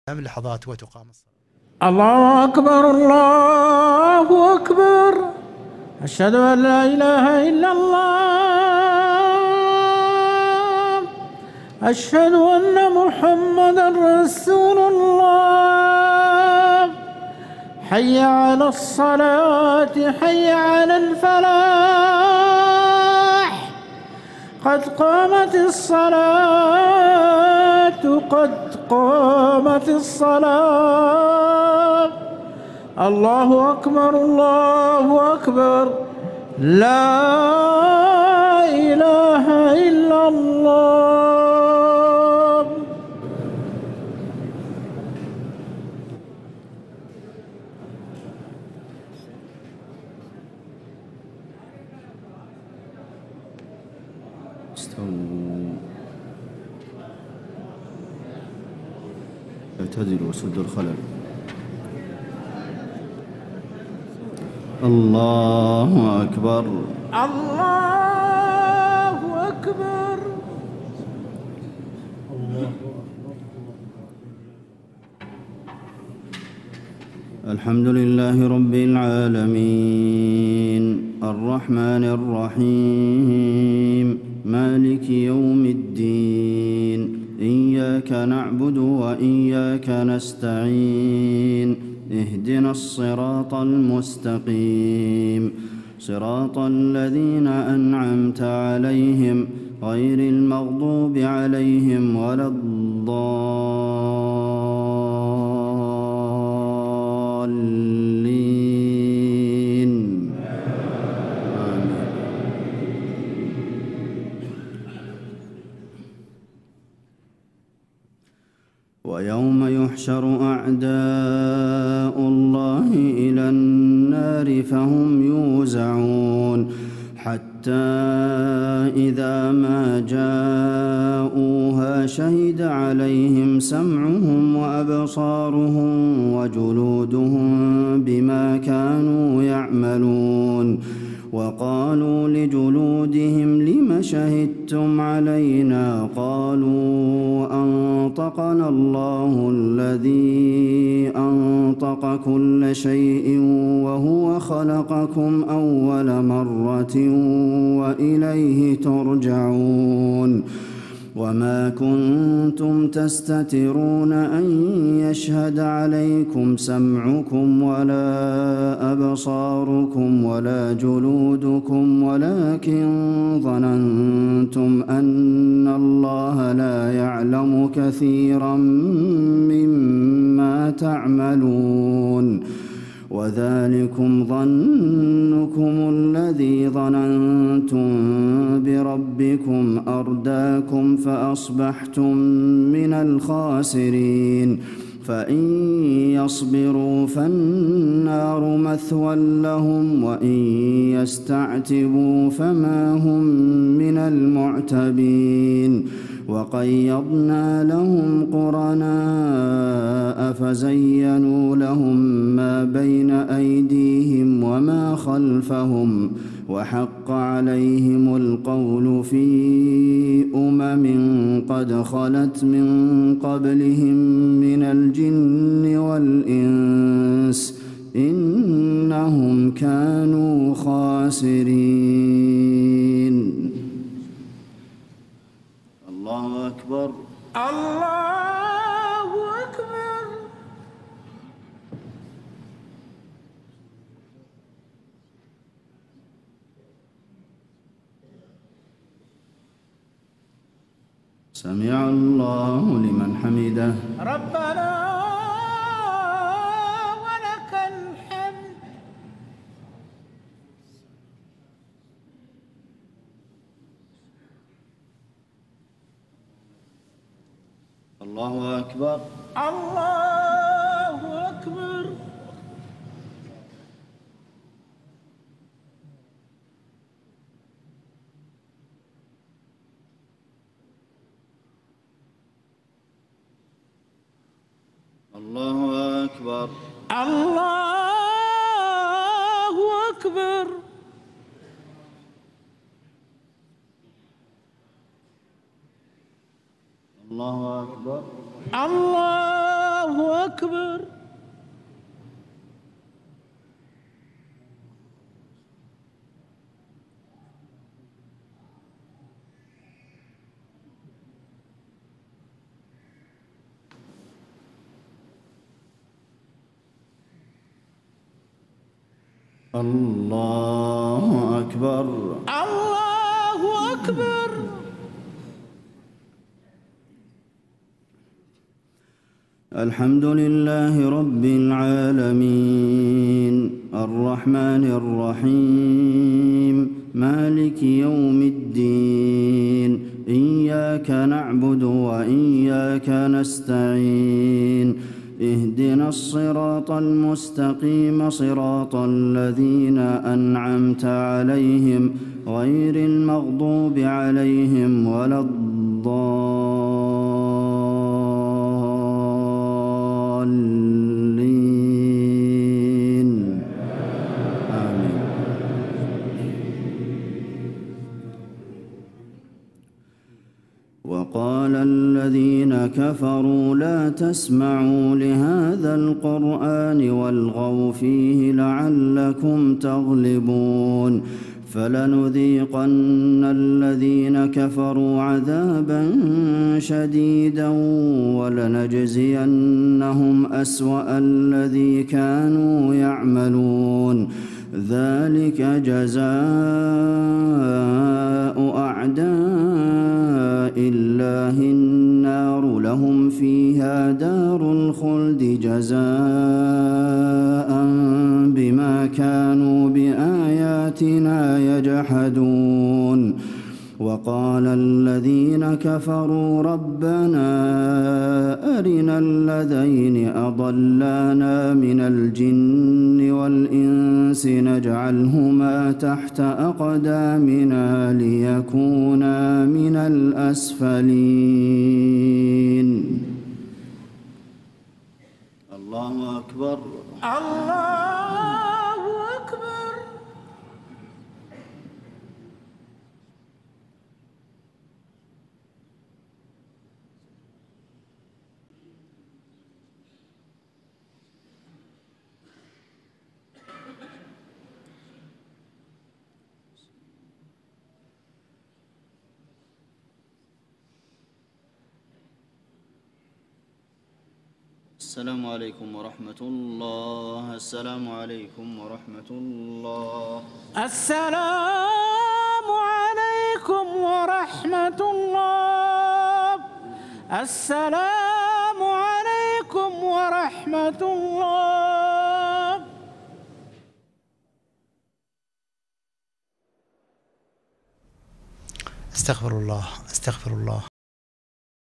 من لحظات وتقام الصلاة. الله أكبر الله أكبر، أشهد أن لا إله إلا الله، أشهد أن محمدا رسول الله. حي على الصلاة، حي على الفلاح، قد قامت الصلاة، قد قامت الصلاة. الله أكبر الله أكبر، لا إله إلا الله. استووا، اعتدلوا وسدوا الخلل. الله أكبر الله أكبر. الحمد لله رب العالمين، الرحمن الرحيم، مالك يوم الدين. إياك نعبد وإياك نستعين، اهدنا الصراط المستقيم، صراط الذين أنعمت عليهم غير المغضوب عليهم ولا الضالين. آمين. ويوم يحشر أعداء الله إلى النار فهم يوزعون، حتى إذا ما جاءوها شهد عليهم سمعهم وأبصارهم وجلودهم بما كانوا يعملون. وقالوا لجلودهم لم شهدتم علينا؟ قالوا أنطقنا الله الذي أنطق كل شيء وهو خلقكم أول مرة وإليه ترجعون. وما كنتم تستترون أن يشهد عليكم سمعكم ولا أبصاركم ولا جلودكم، ولكن ظننتم أن الله لا يعلم كثيرا مما تعملون. وذلكم ظنكم الذي ظننتم بربكم أرداكم فأصبحتم من الخاسرين. فإن يصبروا فالنار مثوى لهم، وإن يستعتبوا فما هم من المعتبين. وقيضنا لهم قرناء فزينوا لهم ما بين أيديهم وما خلفهم، وحق عليهم القول في قد خلت من قبلهم من الجن والإنس، إنهم كانوا خاسرين. الله أكبر الله أكبر. سمع الله لمن حمده. ربنا ولك الحمد. الله أكبر الله أكبر. الله أكبر الله أكبر. الله أكبر الله أكبر. الله أكبر. الله أكبر. الحمد لله رب العالمين الرحمن الرحيم مالك يوم الدين إياك نعبد وإياك نستعين اهدنا الصراط المستقيم صراط الذين أنعمت عليهم غير المغضوب عليهم ولا الضالين آمين. وقال الذين كفروا لا تسمعوا لهذا القرآن والغوا فيه لعلكم تغلبون فلنذيقن الذين كفروا عذابا شديدا ولنجزينهم أسوأ الذي كانوا يعملون ذلك جزاء أعداء الله النار لهم فيها دار الخلد جزاء بما كانوا بآياتنا يجحدون وقال الذين كفروا ربنا أرنا الذين أضلانا من الجن والإنس نجعلهما تحت أقدامنا ليكونا من الأسفلين. الله أكبر. الله أكبر. السلام عليكم ورحمة الله. السلام عليكم ورحمة الله. السلام عليكم ورحمة الله. السلام عليكم ورحمة الله. استغفر الله استغفر الله